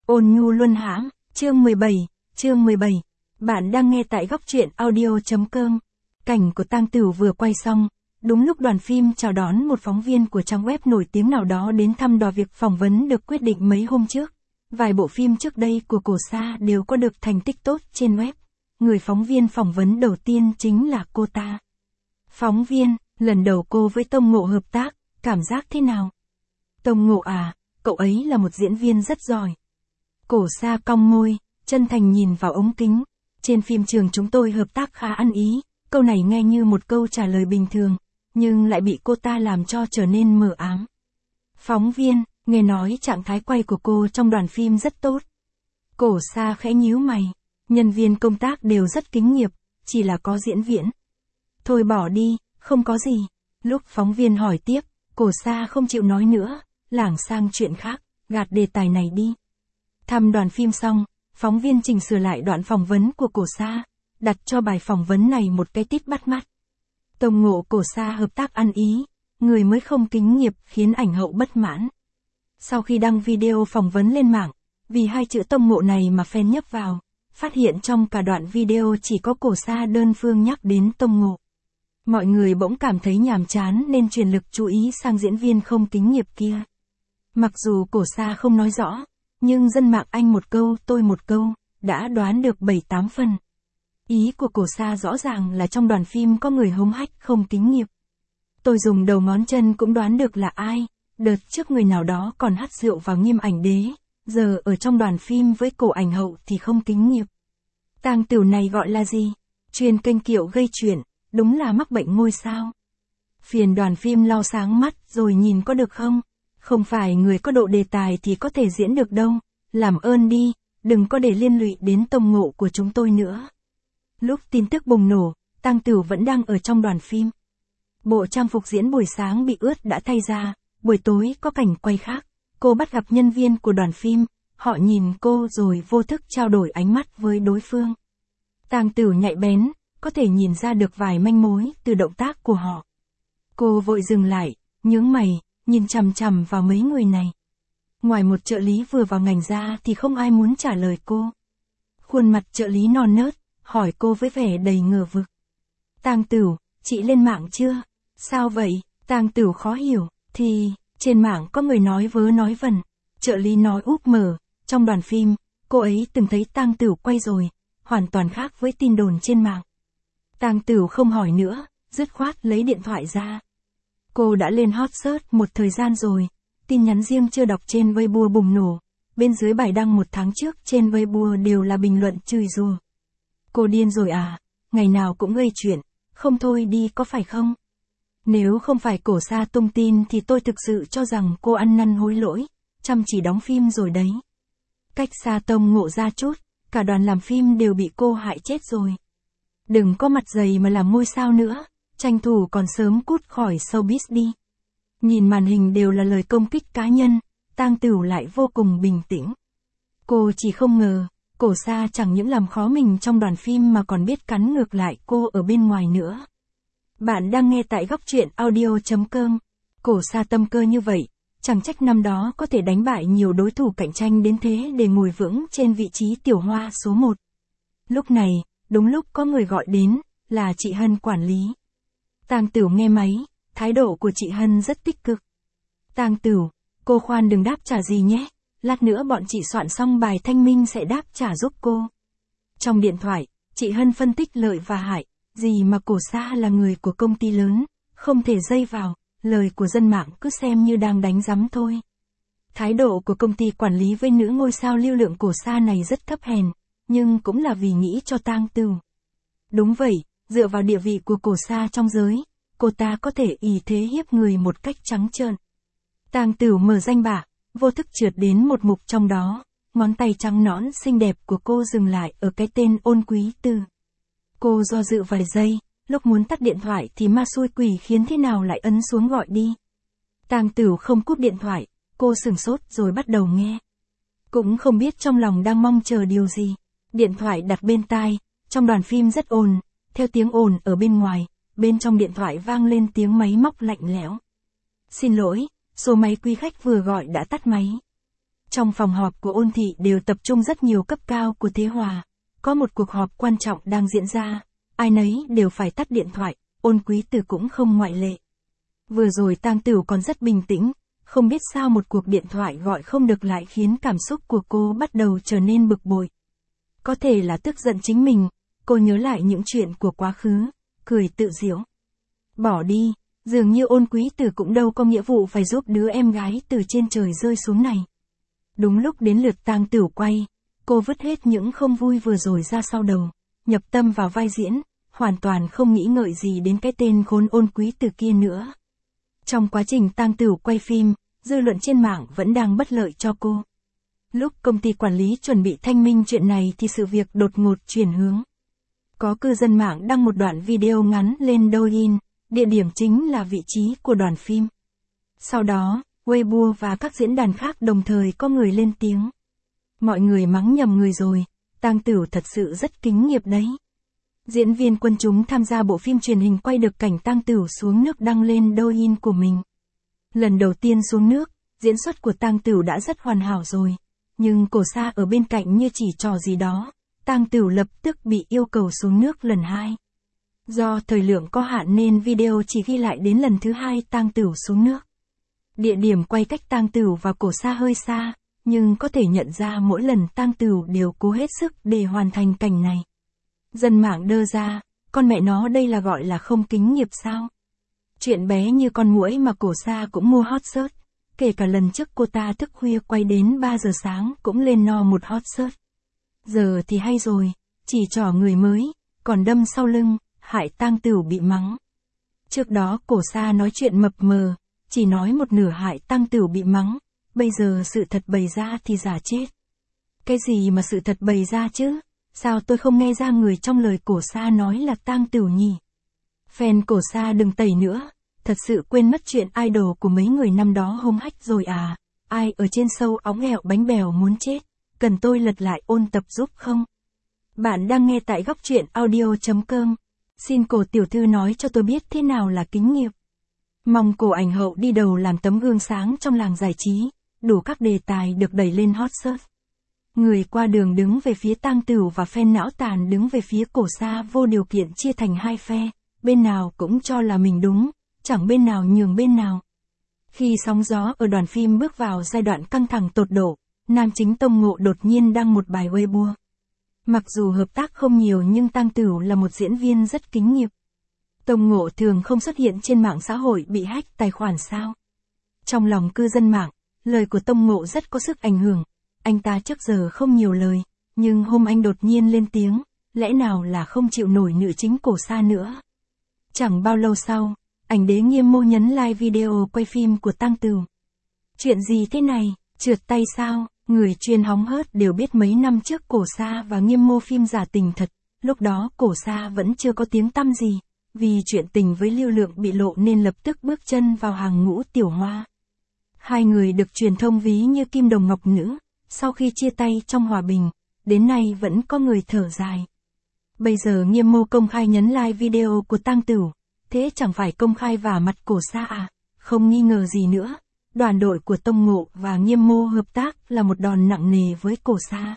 Ôn nhu luân hãm, chương 17. Bạn đang nghe tại góc truyện audio.com. Cảnh của Tang Tửu vừa quay xong, đúng lúc đoàn phim chào đón một phóng viên của trang web nổi tiếng nào đó đến thăm dò việc phỏng vấn được quyết định mấy hôm trước. Vài bộ phim trước đây của Cổ Sa đều có được thành tích tốt trên web. Người phóng viên phỏng vấn đầu tiên chính là cô ta. Phóng viên, lần đầu cô với Tông Ngộ hợp tác, cảm giác thế nào? Tông Ngộ à, cậu ấy là một diễn viên rất giỏi. Cổ Sa cong môi, chân thành nhìn vào ống kính. Trên phim trường chúng tôi hợp tác khá ăn ý, câu này nghe như một câu trả lời bình thường, nhưng lại bị cô ta làm cho trở nên mờ ám. Phóng viên, nghe nói trạng thái quay của cô trong đoàn phim rất tốt. Cổ Sa khẽ nhíu mày, nhân viên công tác đều rất kính nghiệp, chỉ là có diễn viên. Thôi bỏ đi, không có gì. Lúc phóng viên hỏi tiếp, Cổ Sa không chịu nói nữa, lảng sang chuyện khác, gạt đề tài này đi. Thăm đoàn phim xong, phóng viên chỉnh sửa lại đoạn phỏng vấn của Cổ Sa, đặt cho bài phỏng vấn này một cái tít bắt mắt. Tông Ngộ Cổ Sa hợp tác ăn ý, người mới không kính nghiệp khiến ảnh hậu bất mãn. Sau khi đăng video phỏng vấn lên mạng, vì hai chữ Tông Ngộ này mà fan nhấp vào, phát hiện trong cả đoạn video chỉ có Cổ Sa đơn phương nhắc đến Tông Ngộ. Mọi người bỗng cảm thấy nhàm chán nên chuyển lực chú ý sang diễn viên không kính nghiệp kia. Mặc dù Cổ Sa không nói rõ, nhưng dân mạng anh một câu tôi một câu, đã đoán được 7-8 phần. Ý của Cổ Sa rõ ràng là trong đoàn phim có người hống hách không kính nghiệp. Tôi dùng đầu ngón chân cũng đoán được là ai, đợt trước người nào đó còn hắt rượu vào Nghiêm Ảnh Đế, giờ ở trong đoàn phim với Cổ ảnh hậu thì không kính nghiệp. Tang Tửu này gọi là gì? Chuyên kênh kiệu gây chuyện, đúng là mắc bệnh ngôi sao. Phiền đoàn phim lau sáng mắt rồi nhìn có được không? Không phải người có độ đề tài thì có thể diễn được đâu, làm ơn đi, đừng có để liên lụy đến Tông Ngộ của chúng tôi nữa. Lúc tin tức bùng nổ, Tang Tửu vẫn đang ở trong đoàn phim. Bộ trang phục diễn buổi sáng bị ướt đã thay ra, buổi tối có cảnh quay khác, cô bắt gặp nhân viên của đoàn phim, họ nhìn cô rồi vô thức trao đổi ánh mắt với đối phương. Tang Tửu nhạy bén, có thể nhìn ra được vài manh mối từ động tác của họ. Cô vội dừng lại, nhướng mày, nhìn chằm chằm vào mấy người này. Ngoài một trợ lý vừa vào ngành ra thì không ai muốn trả lời cô. Khuôn mặt trợ lý non nớt, hỏi cô với vẻ đầy ngờ vực. Tang Tửu, chị lên mạng chưa? Sao vậy? Tang Tửu khó hiểu, thì, trên mạng có người nói vớ nói vẩn. Trợ lý nói úp mở, trong đoàn phim, cô ấy từng thấy Tang Tửu quay rồi, hoàn toàn khác với tin đồn trên mạng. Tang Tửu không hỏi nữa, dứt khoát lấy điện thoại ra. Cô đã lên hot search một thời gian rồi, tin nhắn riêng chưa đọc trên Weibo bùng nổ, bên dưới bài đăng một tháng trước trên Weibo đều là bình luận chửi rủa. Cô điên rồi à, ngày nào cũng gây chuyện, không thôi đi có phải không? Nếu không phải Cổ Sa tung tin thì tôi thực sự cho rằng cô ăn năn hối lỗi, chăm chỉ đóng phim rồi đấy. Cách xa Tông Ngộ ra chút, cả đoàn làm phim đều bị cô hại chết rồi. Đừng có mặt dày mà làm ngôi sao nữa, tranh thủ còn sớm cút khỏi showbiz đi. Nhìn màn hình đều là lời công kích cá nhân, Tang Tửu lại vô cùng bình tĩnh. Cô chỉ không ngờ, Cổ Sa chẳng những làm khó mình trong đoàn phim mà còn biết cắn ngược lại cô ở bên ngoài nữa. Bạn đang nghe tại góc truyện audio.com. Cổ Sa tâm cơ như vậy, chẳng trách năm đó có thể đánh bại nhiều đối thủ cạnh tranh đến thế để ngồi vững trên vị trí tiểu hoa số 1. Lúc này, đúng lúc có người gọi đến, là chị Hân quản lý. Tang Tửu nghe máy, thái độ của chị Hân rất tích cực. Tang Tửu, cô khoan đừng đáp trả gì nhé, lát nữa bọn chị soạn xong bài thanh minh sẽ đáp trả giúp cô. Trong điện thoại, chị Hân phân tích lợi và hại, gì mà Cổ Sa là người của công ty lớn, không thể dây vào, lời của dân mạng cứ xem như đang đánh giấm thôi. Thái độ của công ty quản lý với nữ ngôi sao lưu lượng Cổ Sa này rất thấp hèn, nhưng cũng là vì nghĩ cho Tang Tửu. Đúng vậy, dựa vào địa vị của Cổ Sa trong giới, cô ta có thể ỷ thế hiếp người một cách trắng trợn. Tang Tửu mở danh bạ, vô thức trượt đến một mục trong đó, ngón tay trắng nõn xinh đẹp của cô dừng lại ở cái tên Ôn Quý Tư. Cô do dự vài giây, lúc muốn tắt điện thoại thì ma xui quỷ khiến thế nào lại ấn xuống gọi đi. Tang Tửu không cúp điện thoại, cô sửng sốt rồi bắt đầu nghe. Cũng không biết trong lòng đang mong chờ điều gì. Điện thoại đặt bên tai, trong đoàn phim rất ồn, theo tiếng ồn ở bên ngoài, bên trong điện thoại vang lên tiếng máy móc lạnh lẽo. Xin lỗi, số máy quý khách vừa gọi đã tắt máy. Trong phòng họp của Ôn Thị đều tập trung rất nhiều cấp cao của Thế Hòa. Có một cuộc họp quan trọng đang diễn ra, ai nấy đều phải tắt điện thoại, Ôn Quý Tử cũng không ngoại lệ. Vừa rồi Tang Tửu còn rất bình tĩnh, không biết sao một cuộc điện thoại gọi không được lại khiến cảm xúc của cô bắt đầu trở nên bực bội. Có thể là tức giận chính mình, cô nhớ lại những chuyện của quá khứ, cười tự giễu. Bỏ đi, dường như Ôn Quý Tử cũng đâu có nghĩa vụ phải giúp đứa em gái từ trên trời rơi xuống này. Đúng lúc đến lượt Tang Tửu quay, cô vứt hết những không vui vừa rồi ra sau đầu, nhập tâm vào vai diễn, hoàn toàn không nghĩ ngợi gì đến cái tên khốn Ôn Quý Tử kia nữa. Trong quá trình Tang Tửu quay phim, dư luận trên mạng vẫn đang bất lợi cho cô. Lúc công ty quản lý chuẩn bị thanh minh chuyện này thì sự việc đột ngột chuyển hướng. Có cư dân mạng đăng một đoạn video ngắn lên Douyin, địa điểm chính là vị trí của đoàn phim. Sau đó, Weibo và các diễn đàn khác đồng thời có người lên tiếng. Mọi người mắng nhầm người rồi, Tang Tửu thật sự rất kính nghiệp đấy. Diễn viên quần chúng tham gia bộ phim truyền hình quay được cảnh Tang Tửu xuống nước đăng lên Douyin của mình. Lần đầu tiên xuống nước, diễn xuất của Tang Tửu đã rất hoàn hảo rồi, nhưng Cổ Sa ở bên cạnh như chỉ trò gì đó, Tang Tửu lập tức bị yêu cầu xuống nước lần 2. Do thời lượng có hạn nên video chỉ ghi lại đến lần thứ 2 Tang Tửu xuống nước. Địa điểm quay cách Tang Tửu và Cổ Sa hơi xa, nhưng có thể nhận ra mỗi lần Tang Tửu đều cố hết sức để hoàn thành cảnh này. Dân mạng đơ ra, con mẹ nó đây là gọi là không kính nghiệp sao? Chuyện bé như con muỗi mà Cổ Sa cũng mua hot search, kể cả lần trước cô ta thức khuya quay đến 3 giờ sáng cũng lên no một hot search. Giờ thì hay rồi, chỉ trỏ người mới, còn đâm sau lưng, hại Tang Tửu bị mắng. Trước đó Cổ Sa nói chuyện mập mờ, chỉ nói một nửa hại Tang Tửu bị mắng, bây giờ sự thật bày ra thì giả chết. Cái gì mà sự thật bày ra chứ? Sao tôi không nghe ra người trong lời Cổ Sa nói là Tang Tửu nhỉ? Fan Cổ Sa đừng tẩy nữa, thật sự quên mất chuyện idol của mấy người năm đó hông hách rồi à? Ai ở trên show óng ẹo bánh bèo muốn chết, cần tôi lật lại ôn tập giúp không? Bạn đang nghe tại góc truyện audio.com. Xin Cổ tiểu thư nói cho tôi biết thế nào là kính nghiệp. Mong Cổ ảnh hậu đi đầu làm tấm gương sáng trong làng giải trí, đủ các đề tài được đẩy lên hot search. Người qua đường đứng về phía Tang Tửu và fan não tàn đứng về phía Cổ Sa vô điều kiện chia thành hai phe, bên nào cũng cho là mình đúng, chẳng bên nào nhường bên nào. Khi sóng gió ở đoàn phim bước vào giai đoạn căng thẳng tột độ, nam chính Tông Ngộ đột nhiên đăng một bài Weibo. Mặc dù hợp tác không nhiều nhưng Tang Tửu là một diễn viên rất kính nghiệp. Tông Ngộ thường không xuất hiện trên mạng xã hội bị hack tài khoản sao? Trong lòng cư dân mạng, lời của Tông Ngộ rất có sức ảnh hưởng. Anh ta trước giờ không nhiều lời, nhưng hôm anh đột nhiên lên tiếng, lẽ nào là không chịu nổi nữ chính Cổ Sa nữa. Chẳng bao lâu sau, ảnh đế Nghiêm Mô nhấn like video quay phim của Tang Tửu. Chuyện gì thế này, trượt tay sao? Người chuyên hóng hớt đều biết mấy năm trước Cổ Sa và Nghiêm Mô phim giả tình thật, lúc đó Cổ Sa vẫn chưa có tiếng tăm gì, vì chuyện tình với Lưu Lượng bị lộ nên lập tức bước chân vào hàng ngũ tiểu hoa. Hai người được truyền thông ví như kim đồng ngọc nữ, sau khi chia tay trong hòa bình, đến nay vẫn có người thở dài. Bây giờ Nghiêm Mô công khai nhấn like video của Tang Tửu, thế chẳng phải công khai vả mặt Cổ Sa à? Không nghi ngờ gì nữa. Đoàn đội của Tông Ngộ và Nghiêm Mô hợp tác là một đòn nặng nề với Cổ Sa.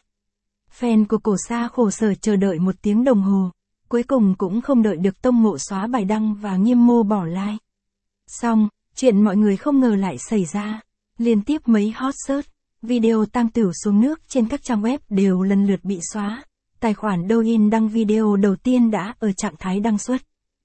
Fan của Cổ Sa khổ sở chờ đợi 1 tiếng đồng hồ, cuối cùng cũng không đợi được Tông Ngộ xóa bài đăng và Nghiêm Mô bỏ like. Xong, chuyện mọi người không ngờ lại xảy ra. Liên tiếp mấy hot search, video Tang Tửu xuống nước trên các trang web đều lần lượt bị xóa. Tài khoản Douyin đăng video đầu tiên đã ở trạng thái đăng xuất.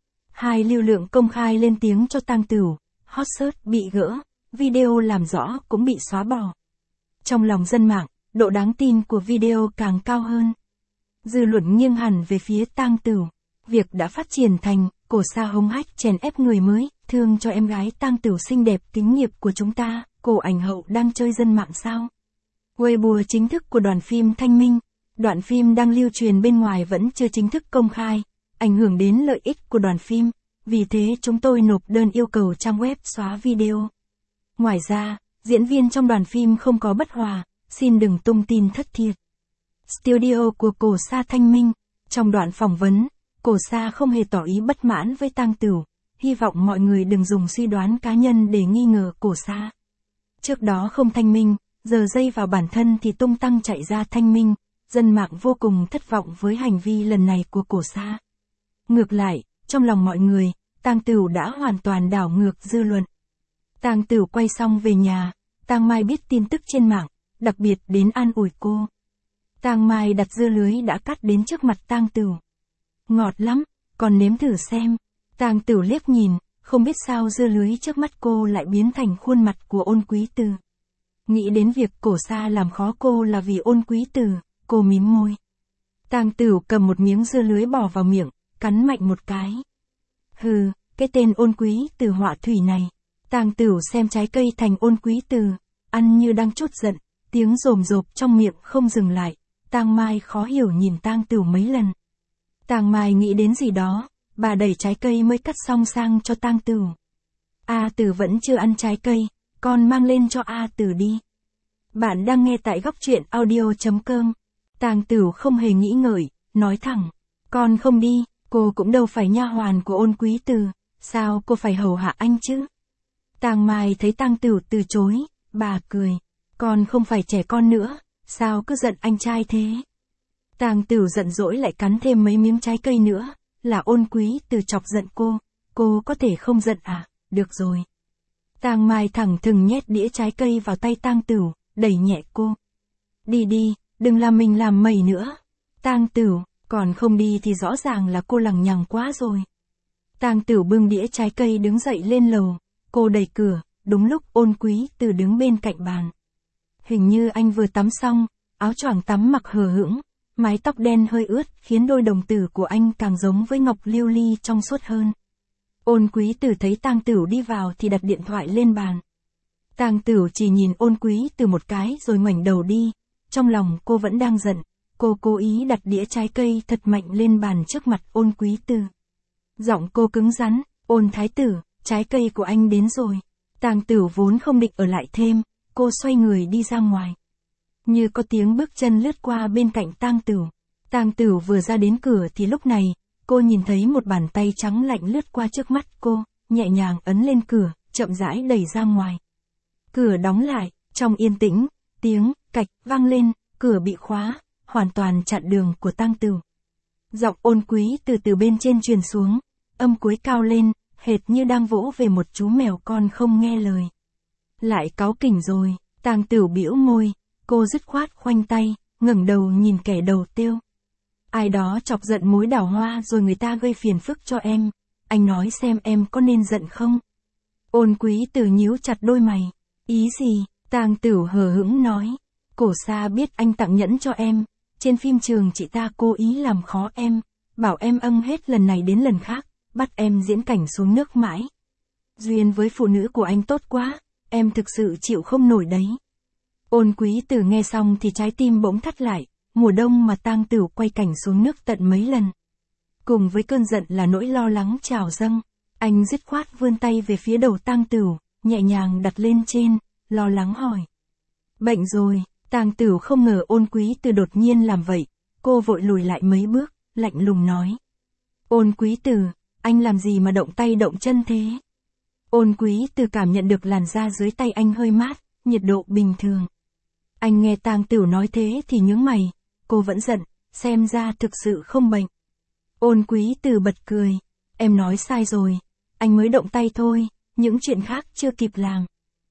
Hai Lưu Lượng công khai lên tiếng cho Tang Tửu, hot search bị gỡ. Video làm rõ cũng bị xóa bỏ. Trong lòng dân mạng, độ đáng tin của video càng cao hơn. Dư luận nghiêng hẳn về phía Tang Tửu. Việc đã phát triển thành, Cổ Sa hống hách chèn ép người mới, thương cho em gái Tang Tửu xinh đẹp kính nghiệp của chúng ta, Cổ ảnh hậu đang chơi dân mạng sao? Weibo chính thức của đoàn phim Thanh Minh. Đoạn phim đang lưu truyền bên ngoài vẫn chưa chính thức công khai, ảnh hưởng đến lợi ích của đoàn phim, vì thế chúng tôi nộp đơn yêu cầu trang web xóa video. Ngoài ra, diễn viên trong đoàn phim không có bất hòa, xin đừng tung tin thất thiệt. Studio của Cổ Sa Thanh Minh. Trong đoạn phỏng vấn, Cổ Sa không hề tỏ ý bất mãn với Tang Tửu, hy vọng mọi người đừng dùng suy đoán cá nhân để nghi ngờ Cổ Sa. Trước đó không Thanh Minh, giờ dây vào bản thân thì tung tăng chạy ra thanh minh, dân mạng vô cùng thất vọng với hành vi lần này của Cổ Sa. Ngược lại, trong lòng mọi người, Tang Tửu đã hoàn toàn đảo ngược dư luận. Tang Tửu quay xong về nhà, Tang Mai biết tin tức trên mạng, đặc biệt đến an ủi cô. Tang Mai đặt dưa lưới đã cắt đến trước mặt Tang Tửu. Ngọt lắm, còn nếm thử xem. Tang Tửu liếc nhìn, không biết sao dưa lưới trước mắt cô lại biến thành khuôn mặt của Ôn Quý Từ. Nghĩ đến việc Cổ Sa làm khó cô là vì Ôn Quý Từ, cô mím môi. Tang Tửu cầm một miếng dưa lưới bỏ vào miệng, cắn mạnh một cái. Hừ, cái tên Ôn Quý Từ họa thủy này. Tang Tửu xem trái cây thành Ôn Quý Từ, ăn như đang trút giận, tiếng rồm rộp trong miệng không dừng lại. Tang Mai khó hiểu nhìn Tang Tửu mấy lần. Tang Mai nghĩ đến gì đó, bà đẩy trái cây mới cắt xong sang cho Tang Tửu. A Tử vẫn chưa ăn trái cây, con mang lên cho A Tử đi. Bạn đang nghe tại góc truyện audio.com. Tang Tửu không hề nghĩ ngợi, nói thẳng. Con không đi, cô cũng đâu phải nha hoàn của Ôn Quý Từ, sao cô phải hầu hạ anh chứ? Tang Mai thấy Tang Tửu từ chối, bà cười. Con không phải trẻ con nữa, sao cứ giận anh trai thế? Tang Tửu giận dỗi lại cắn thêm mấy miếng trái cây nữa, là Ôn Quý Từ chọc giận cô có thể không giận à? Được rồi. Tang Mai thẳng thừng nhét đĩa trái cây vào tay Tang Tửu, đẩy nhẹ cô. Đi đi, đừng làm mình làm mẩy nữa. Tang Tửu, còn không đi thì rõ ràng là cô lằng nhằng quá rồi. Tang Tửu bưng đĩa trái cây đứng dậy lên lầu, cô đẩy cửa, đúng lúc Ôn Quý Từ đứng bên cạnh bàn. Hình như anh vừa tắm xong, áo choàng tắm mặc hờ hững, mái tóc đen hơi ướt khiến đôi đồng tử của anh càng giống với ngọc lưu ly trong suốt hơn. Ôn Quý Từ thấy Tang Tửu đi vào thì đặt điện thoại lên bàn. Tang Tửu chỉ nhìn Ôn Quý Từ một cái rồi ngoảnh đầu đi, trong lòng cô vẫn đang giận, cô cố ý đặt đĩa trái cây thật mạnh lên bàn trước mặt Ôn Quý Từ. Giọng cô cứng rắn, Ôn thái tử, trái cây của anh đến rồi. Tang Tửu vốn không định ở lại thêm, cô xoay người đi ra ngoài. Như có tiếng bước chân lướt qua bên cạnh Tang Tửu. Tang Tửu vừa ra đến cửa thì lúc này, cô nhìn thấy một bàn tay trắng lạnh lướt qua trước mắt cô, nhẹ nhàng ấn lên cửa, chậm rãi đẩy ra ngoài. Cửa đóng lại, trong yên tĩnh, tiếng cạch vang lên, cửa bị khóa, hoàn toàn chặn đường của Tang Tửu. Giọng Ôn Quý từ bên trên truyền xuống, âm cuối cao lên, hệt như đang vỗ về một chú mèo con không nghe lời. Lại cáu kỉnh rồi, Tang Tửu bĩu môi, cô dứt khoát khoanh tay, ngẩng đầu nhìn kẻ đầu tiêu. Ai đó chọc giận mối đào hoa rồi người ta gây phiền phức cho em, anh nói xem em có nên giận không? Ôn Quý Từ nhíu chặt đôi mày, ý gì? Tang Tửu hờ hững nói, Cổ Sa biết anh tặng nhẫn cho em, trên phim trường chị ta cố ý làm khó em, bảo em hết lần này đến lần khác, bắt em diễn cảnh xuống nước mãi. Duyên với phụ nữ của anh tốt quá, em thực sự chịu không nổi đấy. Ôn Quý Từ nghe xong thì trái tim bỗng thắt lại, mùa đông mà Tang Tửu quay cảnh xuống nước tận mấy lần. Cùng với cơn giận là nỗi lo lắng trào dâng, anh dứt khoát vươn tay về phía đầu Tang Tửu, nhẹ nhàng đặt lên trên, lo lắng hỏi. Bệnh rồi, Tang Tửu không ngờ Ôn Quý Từ đột nhiên làm vậy, cô vội lùi lại mấy bước, lạnh lùng nói. Ôn Quý Từ, anh làm gì mà động tay động chân thế? Ôn Quý Từ cảm nhận được làn da dưới tay anh hơi mát, nhiệt độ bình thường. Anh nghe Tang Tửu nói thế thì nhướng mày, cô vẫn giận, xem ra thực sự không bệnh. Ôn Quý Từ bật cười, em nói sai rồi, anh mới động tay thôi, những chuyện khác chưa kịp làm.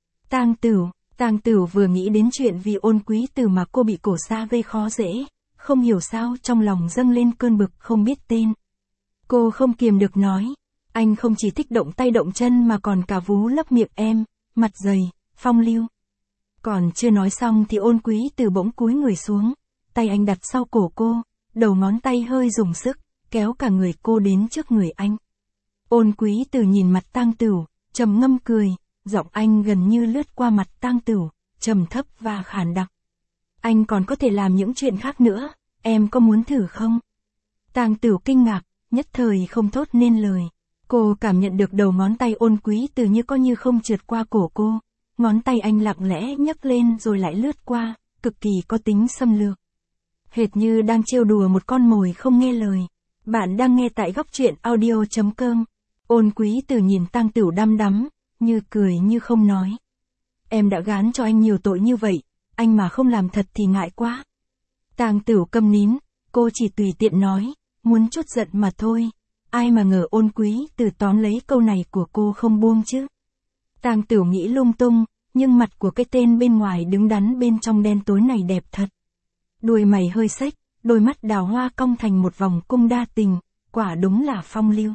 Tang Tửu vừa nghĩ đến chuyện vì Ôn Quý Từ mà cô bị Cổ Sa gây khó dễ, không hiểu sao trong lòng dâng lên cơn bực không biết tên. Cô không kiềm được nói, anh không chỉ thích động tay động chân mà còn cả vú lấp miệng em, mặt dày, phong lưu. Còn chưa nói xong thì Ôn Quý Từ bỗng cúi người xuống, tay anh đặt sau cổ cô, đầu ngón tay hơi dùng sức, kéo cả người cô đến trước người anh. Ôn Quý Từ nhìn mặt Tang Tửu, trầm ngâm cười, giọng anh gần như lướt qua mặt Tang Tửu, trầm thấp và khàn đặc. Anh còn có thể làm những chuyện khác nữa, em có muốn thử không? Tang Tửu kinh ngạc, nhất thời không thốt nên lời. Cô cảm nhận được đầu ngón tay Ôn Quý Từ như có như không trượt qua cổ cô. Ngón tay anh lặng lẽ nhấc lên rồi lại lướt qua, cực kỳ có tính xâm lược. Hệt như đang trêu đùa một con mồi không nghe lời. Bạn đang nghe tại góc truyện audio.com. Ôn Quý Từ nhìn Tang Tửu đăm đắm, như cười như không nói. Em đã gán cho anh nhiều tội như vậy, anh mà không làm thật thì ngại quá. Tang Tửu câm nín, cô chỉ tùy tiện nói, muốn chút giận mà thôi. Ai mà ngờ Ôn Quý Từ tóm lấy câu này của cô không buông chứ. Tang Tửu nghĩ lung tung, nhưng mặt của cái tên bên ngoài đứng đắn bên trong đen tối này đẹp thật. Đuôi mày hơi xếch, đôi mắt đào hoa cong thành một vòng cung đa tình, quả đúng là phong lưu.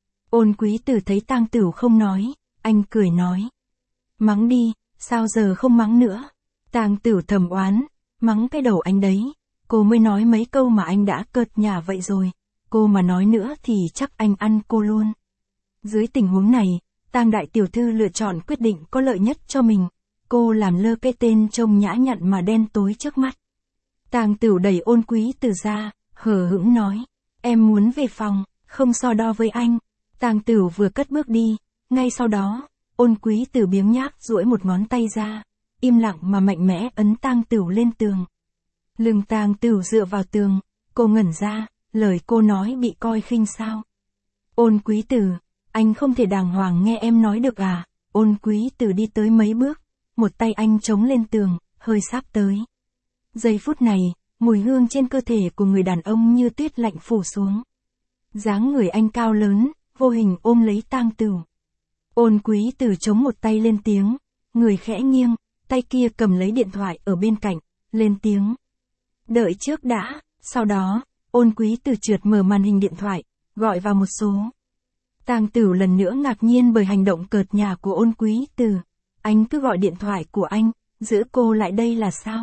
Ôn Quý Từ thấy Tang Tửu không nói, anh cười nói. Mắng đi, sao giờ không mắng nữa? Tang Tửu thầm oán, mắng cái đầu anh đấy, cô mới nói mấy câu mà anh đã cợt nhả vậy rồi, cô mà nói nữa thì chắc anh ăn cô luôn. Dưới tình huống này, Tang đại tiểu thư lựa chọn quyết định có lợi nhất cho mình, cô làm lơ cái tên trông nhã nhặn mà đen tối trước mắt. Tang Tửu đẩy Ôn Quý Từ ra, hờ hững nói, em muốn về phòng, không so đo với anh. Tang Tửu vừa cất bước đi, ngay sau đó, Ôn Quý Từ biếng nhác duỗi một ngón tay ra, im lặng mà mạnh mẽ ấn Tang Tửu lên tường. Lưng Tang Tửu dựa vào tường, cô ngẩn ra, lời cô nói bị coi khinh sao? Ôn Quý Từ, anh không thể đàng hoàng nghe em nói được à? Ôn Quý Từ đi tới mấy bước, một tay anh chống lên tường, hơi sáp tới. Giây phút này, mùi hương trên cơ thể của người đàn ông như tuyết lạnh phủ xuống. Dáng người anh cao lớn, vô hình ôm lấy Tang Tửu. Ôn Quý Từ chống một tay lên tiếng, người khẽ nghiêng, tay kia cầm lấy điện thoại ở bên cạnh, lên tiếng. Đợi trước đã, sau đó, Ôn Quý Từ trượt mở màn hình điện thoại, gọi vào một số. Tang Tửu lần nữa ngạc nhiên bởi hành động cợt nhả của Ôn Quý Từ. Anh cứ gọi điện thoại của anh, giữ cô lại đây là sao?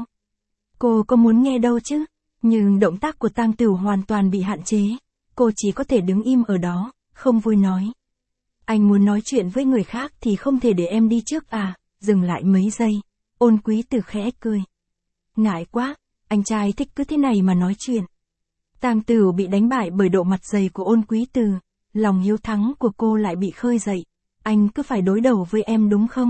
Cô có muốn nghe đâu chứ? Nhưng động tác của Tang Tửu hoàn toàn bị hạn chế. Cô chỉ có thể đứng im ở đó, không vui nói. Anh muốn nói chuyện với người khác thì không thể để em đi trước à? Dừng lại mấy giây. Ôn Quý Từ khẽ cười. Ngại quá, anh trai thích cứ thế này mà nói chuyện. Tang Tửu bị đánh bại bởi độ mặt dày của Ôn Quý Từ. Lòng hiếu thắng của cô lại bị khơi dậy. Anh cứ phải đối đầu với em đúng không?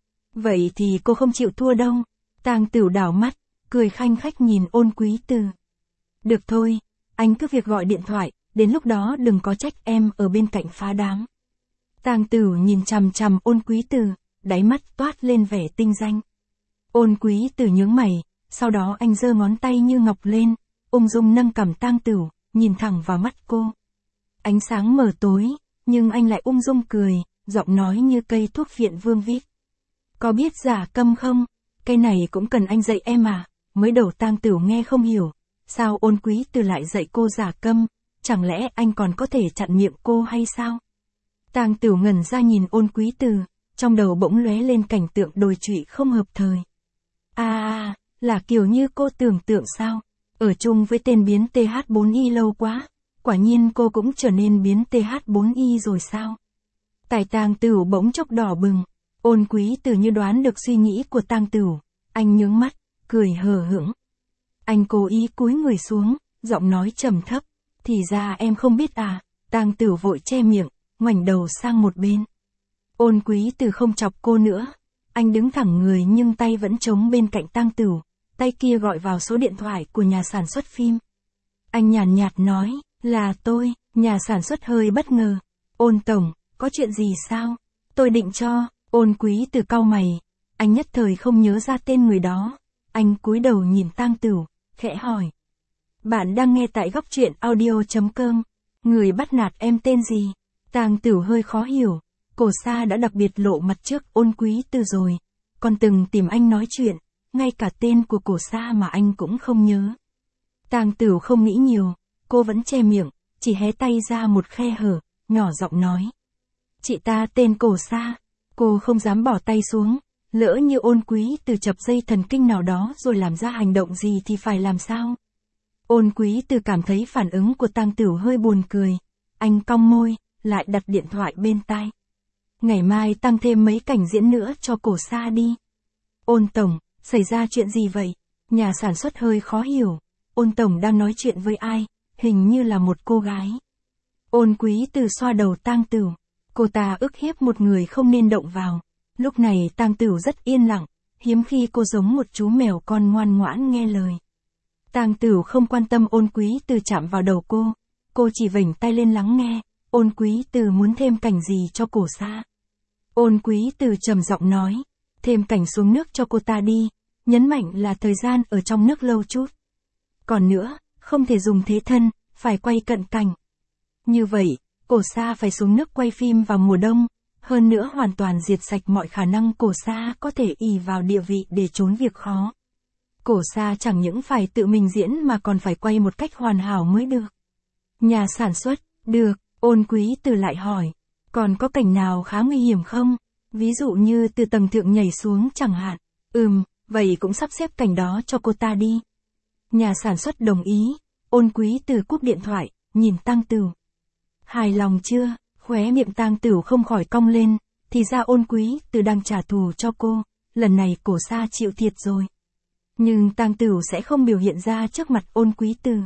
Vậy thì cô không chịu thua đâu. Tang Tửu đảo mắt, cười khanh khách nhìn Ôn Quý Từ. Được thôi, anh cứ việc gọi điện thoại, đến lúc đó đừng có trách em ở bên cạnh phá đám. Tang Tửu nhìn chằm chằm Ôn Quý Từ, đáy mắt toát lên vẻ tinh danh. Ôn Quý Từ nhướng mày, sau đó anh giơ ngón tay như ngọc lên, ung dung nâng cằm Tang Tửu, nhìn thẳng vào mắt cô. Ánh sáng mờ tối, nhưng anh lại ung dung cười, giọng nói như cây thuốc viện vương vít. Có biết giả câm không? Cái này cũng cần anh dạy em à? Mới đầu Tang Tửu nghe không hiểu, sao Ôn Quý Từ lại dạy cô giả câm, chẳng lẽ anh còn có thể chặn miệng cô hay sao? Tang Tửu ngẩn ra nhìn Ôn Quý Từ, trong đầu bỗng lóe lên cảnh tượng đồi trụy không hợp thời. Là kiểu như cô tưởng tượng sao? Ở chung với tên biến TH4Y lâu quá, quả nhiên cô cũng trở nên biến TH4Y rồi sao? Tai Tang Tửu bỗng chốc đỏ bừng, Ôn Quý Từ như đoán được suy nghĩ của Tang Tửu, anh nhướng mắt, cười hờ hững. Anh cố ý cúi người xuống, giọng nói trầm thấp, thì ra em không biết à? Tang Tửu vội che miệng, ngoảnh đầu sang một bên. Ôn Quý Từ không chọc cô nữa, anh đứng thẳng người nhưng tay vẫn trống bên cạnh Tang Tửu, tay kia gọi vào số điện thoại của nhà sản xuất phim. Anh nhàn nhạt nói, là tôi. Nhà sản xuất hơi bất ngờ. Ôn tổng, có chuyện gì sao? Tôi định cho. Ôn Quý Từ cau mày, anh nhất thời không nhớ ra tên người đó. Anh cúi đầu nhìn Tang Tửu, khẽ hỏi. Bạn đang nghe tại góc truyện audio.com. Người bắt nạt em tên gì? Tang Tửu hơi khó hiểu. Cổ Sa đã đặc biệt lộ mặt trước Ôn Quý Từ rồi. Còn từng tìm anh nói chuyện, ngay cả tên của Cổ Sa mà anh cũng không nhớ. Tang Tửu không nghĩ nhiều, cô vẫn che miệng, chỉ hé tay ra một khe hở, nhỏ giọng nói. Chị ta tên Cổ Sa. Cô không dám bỏ tay xuống, lỡ như Ôn Quý Từ chập dây thần kinh nào đó rồi làm ra hành động gì thì phải làm sao? Ôn Quý Từ cảm thấy phản ứng của Tang Tửu hơi buồn cười. Anh cong môi, lại đặt điện thoại bên tai. Ngày mai tăng thêm mấy cảnh diễn nữa cho Cổ Sa đi. Ôn tổng, xảy ra chuyện gì vậy? Nhà sản xuất hơi khó hiểu. Ôn tổng đang nói chuyện với ai? Hình như là một cô gái. Ôn Quý Từ xoa đầu Tang Tửu. Cô ta ức hiếp một người không nên động vào. Lúc này Tang Tửu rất yên lặng, hiếm khi cô giống một chú mèo con ngoan ngoãn nghe lời. Tang Tửu không quan tâm Ôn Quý Từ chạm vào đầu cô chỉ vểnh tay lên lắng nghe. Ôn Quý Từ muốn thêm cảnh gì cho Cổ Sa? Ôn Quý Từ trầm giọng nói, thêm cảnh xuống nước cho cô ta đi. nhấn mạnh là thời gian ở trong nước lâu chút. Còn nữa, không thể dùng thế thân, phải quay cận cảnh. Như vậy, Cổ Sa phải xuống nước quay phim vào mùa đông, hơn nữa hoàn toàn diệt sạch mọi khả năng Cổ Sa có thể ỷ vào địa vị để trốn việc khó. Cổ Sa chẳng những phải tự mình diễn mà còn phải quay một cách hoàn hảo mới được. Nhà sản xuất, được, Ôn Quý Từ lại hỏi, còn có cảnh nào khá nguy hiểm không? Ví dụ như từ tầng thượng nhảy xuống chẳng hạn. Vậy cũng sắp xếp cảnh đó cho cô ta đi. Nhà sản xuất đồng ý, Ôn Quý Từ cúp điện thoại, nhìn Tang Tửu. Hài lòng chưa? Khóe miệng Tang Tửu không khỏi cong lên, thì ra Ôn Quý Từ đang trả thù cho cô, lần này Cổ Sa chịu thiệt rồi. Nhưng Tang Tửu sẽ không biểu hiện ra trước mặt Ôn Quý Từ.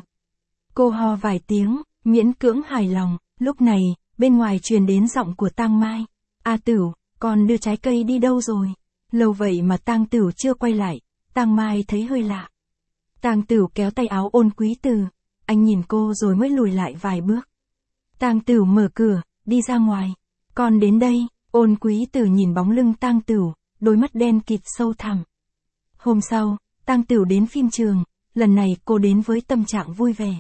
Cô ho vài tiếng, miễn cưỡng hài lòng, lúc này, bên ngoài truyền đến giọng của Tang Mai. A Tửu, con đưa trái cây đi đâu rồi? Lâu vậy mà Tang Tửu chưa quay lại, Tang Mai thấy hơi lạ. Tang Tửu kéo tay áo Ôn Quý Từ, anh nhìn cô rồi mới lùi lại vài bước. Tang Tửu mở cửa, đi ra ngoài. Con đến đây, Ôn Quý Từ nhìn bóng lưng Tang Tửu, đôi mắt đen kịt sâu thẳm. Hôm sau, Tang Tửu đến phim trường, lần này cô đến với tâm trạng vui vẻ.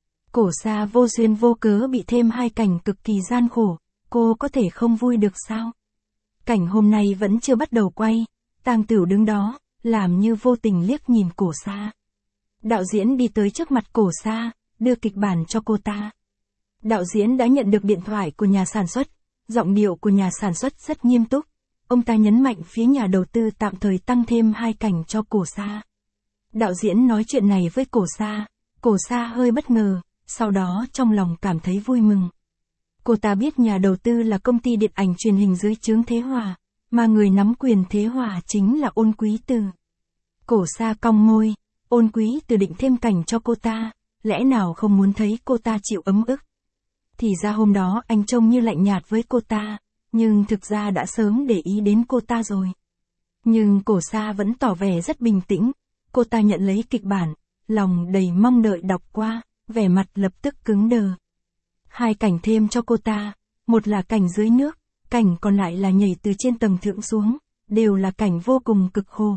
Cổ Sa vô duyên vô cớ bị thêm 2 cảnh cực kỳ gian khổ, cô có thể không vui được sao? Cảnh hôm nay vẫn chưa bắt đầu quay, Tang Tửu đứng đó, làm như vô tình liếc nhìn Cổ Sa. Đạo diễn đi tới trước mặt Cổ Sa, đưa kịch bản cho cô ta. Đạo diễn đã nhận được điện thoại của nhà sản xuất, giọng điệu của nhà sản xuất rất nghiêm túc. Ông ta nhấn mạnh phía nhà đầu tư tạm thời tăng thêm 2 cảnh cho Cổ Sa. Đạo diễn nói chuyện này với Cổ Sa hơi bất ngờ, sau đó trong lòng cảm thấy vui mừng. Cô ta biết nhà đầu tư là công ty điện ảnh truyền hình dưới trướng Thế Hòa, mà người nắm quyền Thế Hòa chính là Ôn Quý Từ. Cổ Sa cong môi, Ôn Quý Từ định thêm cảnh cho cô ta, lẽ nào không muốn thấy cô ta chịu ấm ức. Thì ra hôm đó anh trông như lạnh nhạt với cô ta, nhưng thực ra đã sớm để ý đến cô ta rồi. Nhưng Cổ Sa vẫn tỏ vẻ rất bình tĩnh, cô ta nhận lấy kịch bản, lòng đầy mong đợi đọc qua, vẻ mặt lập tức cứng đờ. 2 cảnh thêm cho cô ta, một là cảnh dưới nước, cảnh còn lại là nhảy từ trên tầng thượng xuống, đều là cảnh vô cùng cực khổ.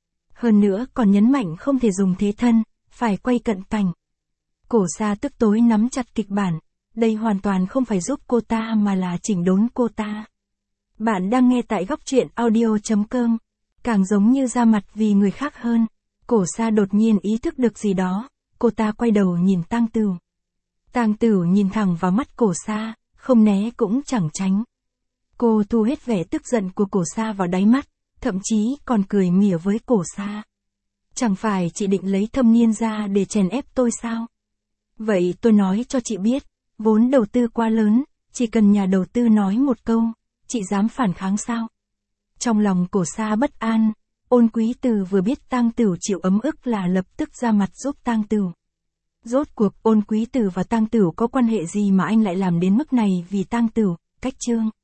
Hơn nữa còn nhấn mạnh không thể dùng thế thân, phải quay cận cảnh. Cổ Sa tức tối nắm chặt kịch bản, đây hoàn toàn không phải giúp cô ta mà là chỉnh đốn cô ta. Bạn đang nghe tại góc truyện audio.com, càng giống như ra mặt vì người khác hơn. Cổ Sa đột nhiên ý thức được gì đó, cô ta quay đầu nhìn Tang Tửu. Tang Tửu nhìn thẳng vào mắt Cổ Sa, không né cũng chẳng tránh. Cô thu hết vẻ tức giận của Cổ Sa vào đáy mắt, thậm chí còn cười mỉa với Cổ Sa. Chẳng phải chị định lấy thâm niên ra để chèn ép tôi sao? Vậy tôi nói cho chị biết, vốn đầu tư quá lớn, chỉ cần nhà đầu tư nói một câu, chị dám phản kháng sao? Trong lòng Cổ Sa bất an, Ôn Quý Từ vừa biết Tang Tửu chịu ấm ức là lập tức ra mặt giúp Tang Tửu. Rốt cuộc Ôn Quý Từ và Tang Tửu có quan hệ gì mà anh lại làm đến mức này vì Tang Tửu? Cách chương